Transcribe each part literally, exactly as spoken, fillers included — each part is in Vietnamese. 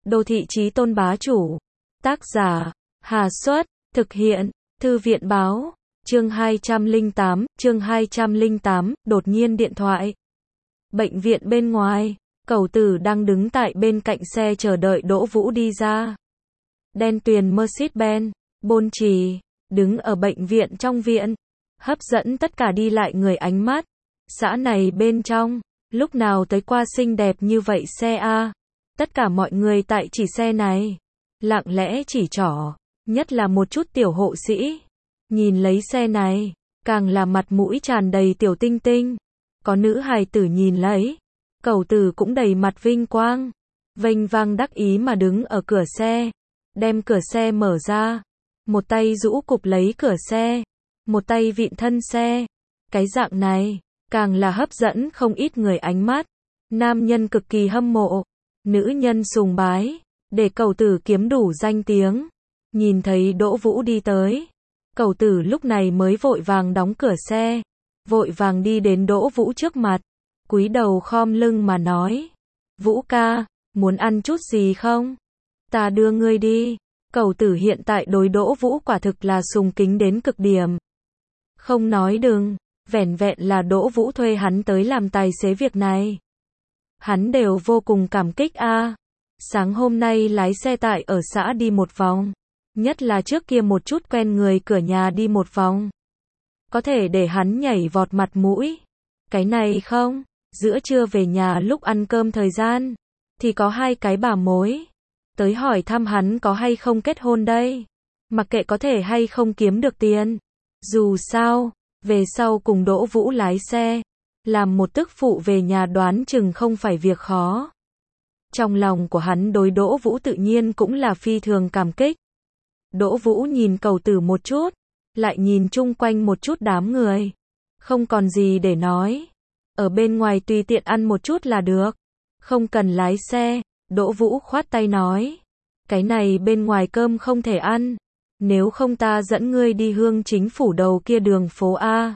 Đô thị chí tôn bá chủ. Tác giả, Hà Xuất, thực hiện, Thư viện báo, chương hai trăm lẻ tám, chương hai trăm lẻ tám, đột nhiên điện thoại. Bệnh viện bên ngoài, Cẩu Tử đang đứng tại bên cạnh xe chờ đợi Đỗ Vũ đi ra. Đen tuyền Mercedes-Benz, bôn trì, đứng ở bệnh viện trong viện, hấp dẫn tất cả đi lại người ánh mắt. Xã này bên trong, lúc nào tới qua xinh đẹp như vậy xe a? Tất cả mọi người tại chỉ xe này, lặng lẽ chỉ trỏ, nhất là một chút tiểu hộ sĩ. Nhìn lấy xe này, càng là mặt mũi tràn đầy tiểu tinh tinh. Có nữ hài tử nhìn lấy, Cẩu Tử cũng đầy mặt vinh quang, vênh vang đắc ý mà đứng ở cửa xe, đem cửa xe mở ra, một tay rũ cụp lấy cửa xe, một tay vịn thân xe. Cái dạng này, càng là hấp dẫn không ít người ánh mắt. Nam nhân cực kỳ hâm mộ, nữ nhân sùng bái, để Cẩu Tử kiếm đủ danh tiếng. Nhìn thấy Đỗ Vũ đi tới, Cẩu Tử lúc này mới vội vàng đóng cửa xe, vội vàng đi đến Đỗ Vũ trước mặt, cúi đầu khom lưng mà nói: "Vũ ca, muốn ăn chút gì không? Ta đưa ngươi đi." Cẩu Tử hiện tại đối Đỗ Vũ quả thực là sùng kính đến cực điểm. Không nói đừng, vẻn vẹn là Đỗ Vũ thuê hắn tới làm tài xế việc này, hắn đều vô cùng cảm kích a. Sáng hôm nay lái xe tải ở xã đi một vòng, nhất là trước kia một chút quen người cửa nhà đi một vòng, có thể để hắn nhảy vọt mặt mũi. Cái này không, giữa trưa về nhà lúc ăn cơm thời gian, thì có hai cái bà mối tới hỏi thăm hắn có hay không kết hôn đây. Mặc kệ có thể hay không kiếm được tiền, dù sao, về sau cùng Đỗ Vũ lái xe, làm một tức phụ về nhà đoán chừng không phải việc khó. Trong lòng của hắn đối Đỗ Vũ tự nhiên cũng là phi thường cảm kích. Đỗ Vũ nhìn Cẩu Tử một chút, lại nhìn chung quanh một chút đám người, không còn gì để nói. Ở bên ngoài tùy tiện ăn một chút là được, không cần lái xe. Đỗ Vũ khoát tay nói: "Cái này bên ngoài cơm không thể ăn, nếu không ta dẫn ngươi đi Hương Chính Phủ đầu kia đường phố A.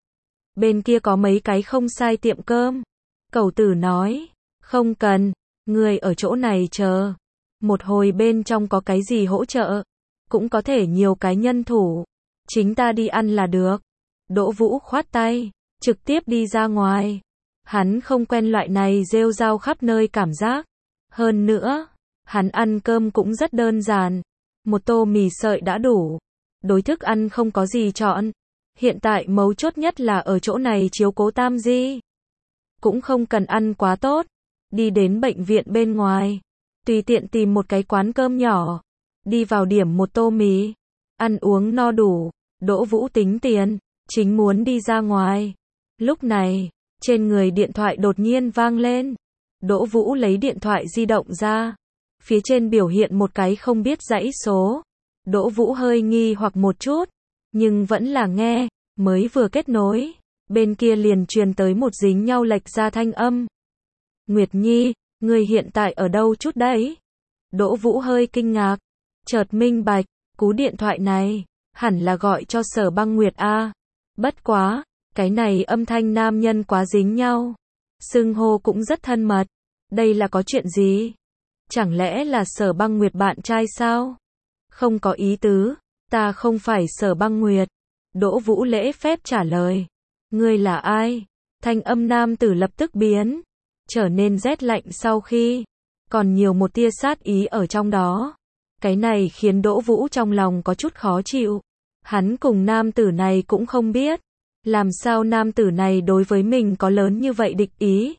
Bên kia có mấy cái không sai tiệm cơm." Cẩu Tử nói: "Không cần, ngươi ở chỗ này chờ, một hồi bên trong có cái gì hỗ trợ, cũng có thể nhiều cái nhân thủ, chính ta đi ăn là được." Đỗ Vũ khoát tay, trực tiếp đi ra ngoài. Hắn không quen loại này rêu rao khắp nơi cảm giác. Hơn nữa, hắn ăn cơm cũng rất đơn giản, một tô mì sợi đã đủ. Đối thức ăn không có gì chọn. Hiện tại mấu chốt nhất là ở chỗ này chiếu cố Tam Di, cũng không cần ăn quá tốt. Đi đến bệnh viện bên ngoài, tùy tiện tìm một cái quán cơm nhỏ, đi vào điểm một tô mì, ăn uống no đủ. Đỗ Vũ tính tiền, chính muốn đi ra ngoài. Lúc này, trên người điện thoại đột nhiên vang lên. Đỗ Vũ lấy điện thoại di động ra, phía trên biểu hiện một cái không biết dãy số. Đỗ Vũ hơi nghi hoặc một chút, nhưng vẫn là nghe. Mới vừa kết nối, bên kia liền truyền tới một dính nhau lệch ra thanh âm: "Nguyệt Nhi, ngươi hiện tại ở đâu chút đấy?" Đỗ Vũ hơi kinh ngạc, chợt minh bạch, cú điện thoại này hẳn là gọi cho Sở Băng Nguyệt a. Bất quá, cái này âm thanh nam nhân quá dính nhau, xưng hô cũng rất thân mật. Đây là có chuyện gì? Chẳng lẽ là Sở Băng Nguyệt bạn trai sao? Không có ý tứ, ta không phải Sở Băng Nguyệt. Đỗ Vũ lễ phép trả lời. Ngươi là ai? Thanh âm nam tử lập tức biến, trở nên rét lạnh sau khi, còn nhiều một tia sát ý ở trong đó. Cái này khiến Đỗ Vũ trong lòng có chút khó chịu. Hắn cùng nam tử này cũng không biết, làm sao nam tử này đối với mình có lớn như vậy địch ý.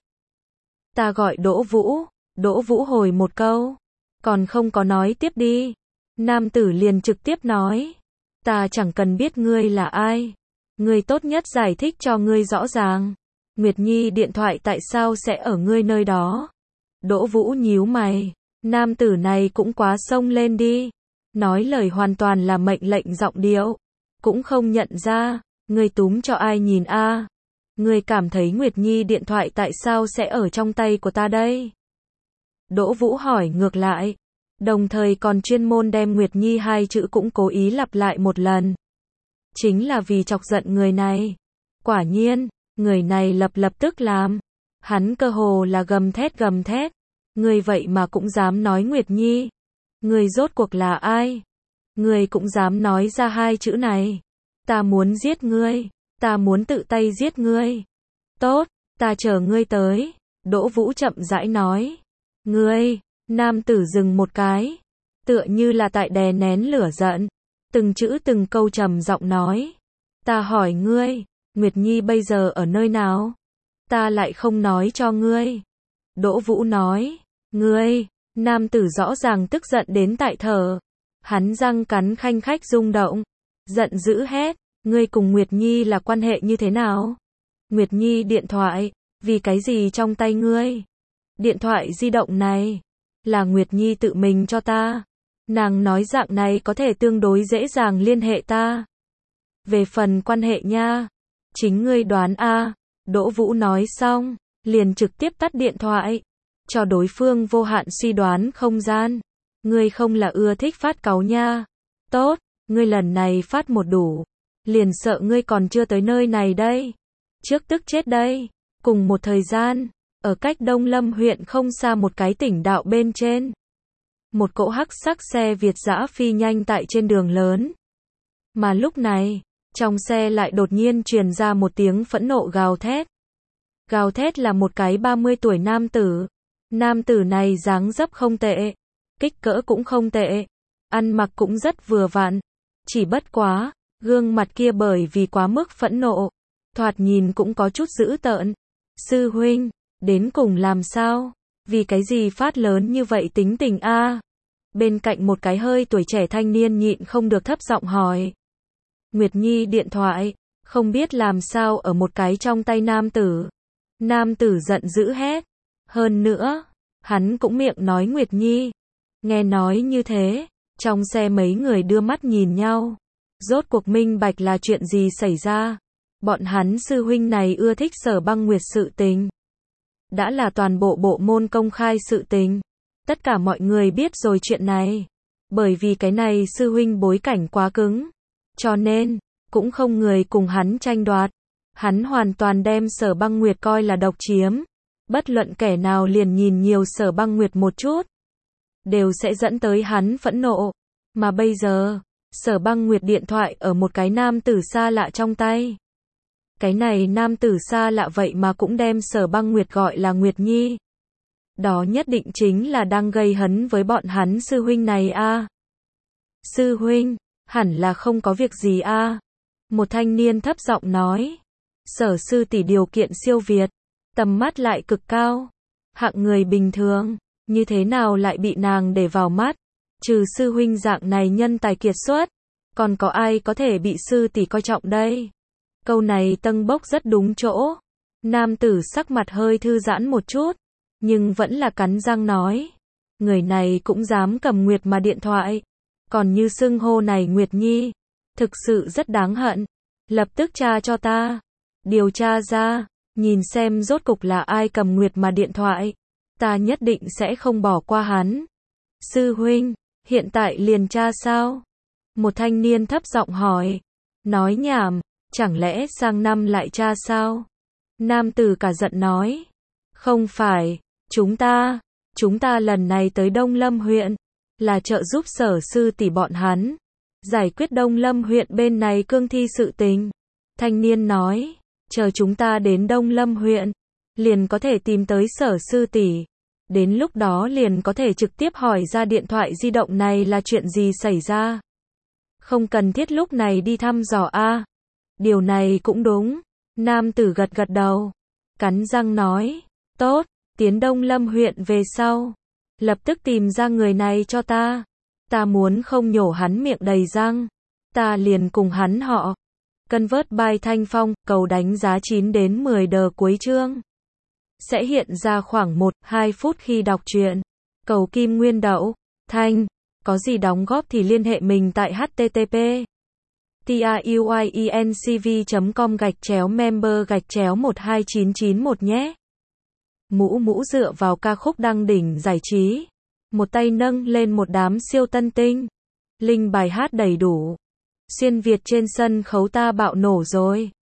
Ta gọi Đỗ Vũ. Đỗ Vũ hồi một câu, còn không có nói tiếp đi. Nam tử liền trực tiếp nói: "Ta chẳng cần biết ngươi là ai. Ngươi tốt nhất giải thích cho ngươi rõ ràng. Nguyệt Nhi điện thoại tại sao sẽ ở ngươi nơi đó?" Đỗ Vũ nhíu mày, nam tử này cũng quá xông lên đi. Nói lời hoàn toàn là mệnh lệnh giọng điệu, cũng không nhận ra. Ngươi túm cho ai nhìn a? Ngươi cảm thấy Nguyệt Nhi điện thoại tại sao sẽ ở trong tay của ta đây? Đỗ Vũ hỏi ngược lại, đồng thời còn chuyên môn đem Nguyệt Nhi hai chữ cũng cố ý lặp lại một lần. Chính là vì chọc giận người này. Quả nhiên, người này lập lập tức làm. Hắn cơ hồ là gầm thét gầm thét. Ngươi vậy mà cũng dám nói Nguyệt Nhi. Ngươi rốt cuộc là ai? Ngươi cũng dám nói ra hai chữ này. Ta muốn giết ngươi. Ta muốn tự tay giết ngươi. Tốt, ta chờ ngươi tới. Đỗ Vũ chậm rãi nói. Ngươi, nam tử dừng một cái. Tựa như là tại đè nén lửa giận. Từng chữ từng câu trầm giọng nói. Ta hỏi ngươi, Nguyệt Nhi bây giờ ở nơi nào? Ta lại không nói cho ngươi. Đỗ Vũ nói. Ngươi, nam tử rõ ràng tức giận đến tại thở. Hắn răng cắn khanh khách rung động. Giận dữ hét. Ngươi cùng Nguyệt Nhi là quan hệ như thế nào? Nguyệt Nhi điện thoại, vì cái gì trong tay ngươi? Điện thoại di động này, là Nguyệt Nhi tự mình cho ta. Nàng nói dạng này có thể tương đối dễ dàng liên hệ ta. Về phần quan hệ nha, chính ngươi đoán a. Đỗ Vũ nói xong, liền trực tiếp tắt điện thoại, cho đối phương vô hạn suy đoán không gian. Ngươi không là ưa thích phát cáu nha. Tốt, ngươi lần này phát một đủ. Liền sợ ngươi còn chưa tới nơi này đây. Trước tức chết đây. Cùng một thời gian, ở cách Đông Lâm huyện không xa một cái tỉnh đạo bên trên. Một cỗ hắc sắc xe Việt dã phi nhanh tại trên đường lớn. Mà lúc này, trong xe lại đột nhiên truyền ra một tiếng phẫn nộ gào thét. Gào thét là một cái ba mươi tuổi nam tử. Nam tử này dáng dấp không tệ, kích cỡ cũng không tệ, ăn mặc cũng rất vừa vặn. Chỉ bất quá, gương mặt kia bởi vì quá mức phẫn nộ, thoạt nhìn cũng có chút dữ tợn. Sư huynh, đến cùng làm sao? Vì cái gì phát lớn như vậy tính tình a? Bên cạnh một cái hơi tuổi trẻ thanh niên nhịn không được thấp giọng hỏi. Nguyệt Nhi điện thoại, không biết làm sao ở một cái trong tay nam tử. Nam tử giận dữ hét. Hơn nữa, hắn cũng miệng nói Nguyệt Nhi. Nghe nói như thế, trong xe mấy người đưa mắt nhìn nhau. Rốt cuộc minh bạch là chuyện gì xảy ra. Bọn hắn sư huynh này ưa thích Sở Băng Nguyệt sự tình. Đã là toàn bộ bộ môn công khai sự tình. Tất cả mọi người biết rồi chuyện này. Bởi vì cái này sư huynh bối cảnh quá cứng. Cho nên, cũng không người cùng hắn tranh đoạt. Hắn hoàn toàn đem Sở Băng Nguyệt coi là độc chiếm. Bất luận kẻ nào liền nhìn nhiều Sở Băng Nguyệt một chút, đều sẽ dẫn tới hắn phẫn nộ. Mà bây giờ, Sở Băng Nguyệt điện thoại ở một cái nam tử xa lạ trong tay. Cái này nam tử xa lạ vậy mà cũng đem Sở Băng Nguyệt gọi là Nguyệt Nhi. Đó nhất định chính là đang gây hấn với bọn hắn sư huynh này a. Sư huynh, hẳn là không có việc gì a. Một thanh niên thấp giọng nói. Sở sư tỷ điều kiện siêu việt, tầm mắt lại cực cao. Hạng người bình thường, như thế nào lại bị nàng để vào mắt? Trừ sư huynh dạng này nhân tài kiệt xuất, còn có ai có thể bị sư tỷ coi trọng đây? Câu này tâng bốc rất đúng chỗ. Nam tử sắc mặt hơi thư giãn một chút, nhưng vẫn là cắn răng nói. Người này cũng dám cầm Nguyệt mà điện thoại. Còn như xưng hô này Nguyệt Nhi, thực sự rất đáng hận. Lập tức tra cho ta. Điều tra ra, nhìn xem rốt cục là ai cầm Nguyệt mà điện thoại. Ta nhất định sẽ không bỏ qua hắn. Sư huynh, hiện tại liền tra sao? Một thanh niên thấp giọng hỏi. Nói nhảm, chẳng lẽ sang năm lại tra sao? Nam tử cả giận nói. Không phải, chúng ta, chúng ta lần này tới Đông Lâm huyện, là trợ giúp Sở sư tỷ bọn hắn, giải quyết Đông Lâm huyện bên này cương thi sự tình. Thanh niên nói, chờ chúng ta đến Đông Lâm huyện, liền có thể tìm tới Sở sư tỷ. Đến lúc đó liền có thể trực tiếp hỏi ra điện thoại di động này là chuyện gì xảy ra. Không cần thiết lúc này đi thăm dò a. Điều này cũng đúng. Nam tử gật gật đầu, cắn răng nói, tốt, tiến Đông Lâm huyện về sau, lập tức tìm ra người này cho ta. Ta muốn không nhổ hắn miệng đầy răng, ta liền cùng hắn họ. Convert by Thanh Phong, cầu đánh giá chín đến mười đờ cuối chương. Sẽ hiện ra khoảng một đến hai phút khi đọc truyện. Cầu Kim Nguyên Đậu, Thanh, có gì đóng góp thì liên hệ mình tại http truyencv chấm com gạch chéo member gạch chéo một hai chín chín một nhé. Mũ mũ dựa vào ca khúc đăng đỉnh giải trí. Một tay nâng lên một đám siêu tân tinh. Linh bài hát đầy đủ. Xuyên Việt trên sân khấu ta bạo nổ rồi.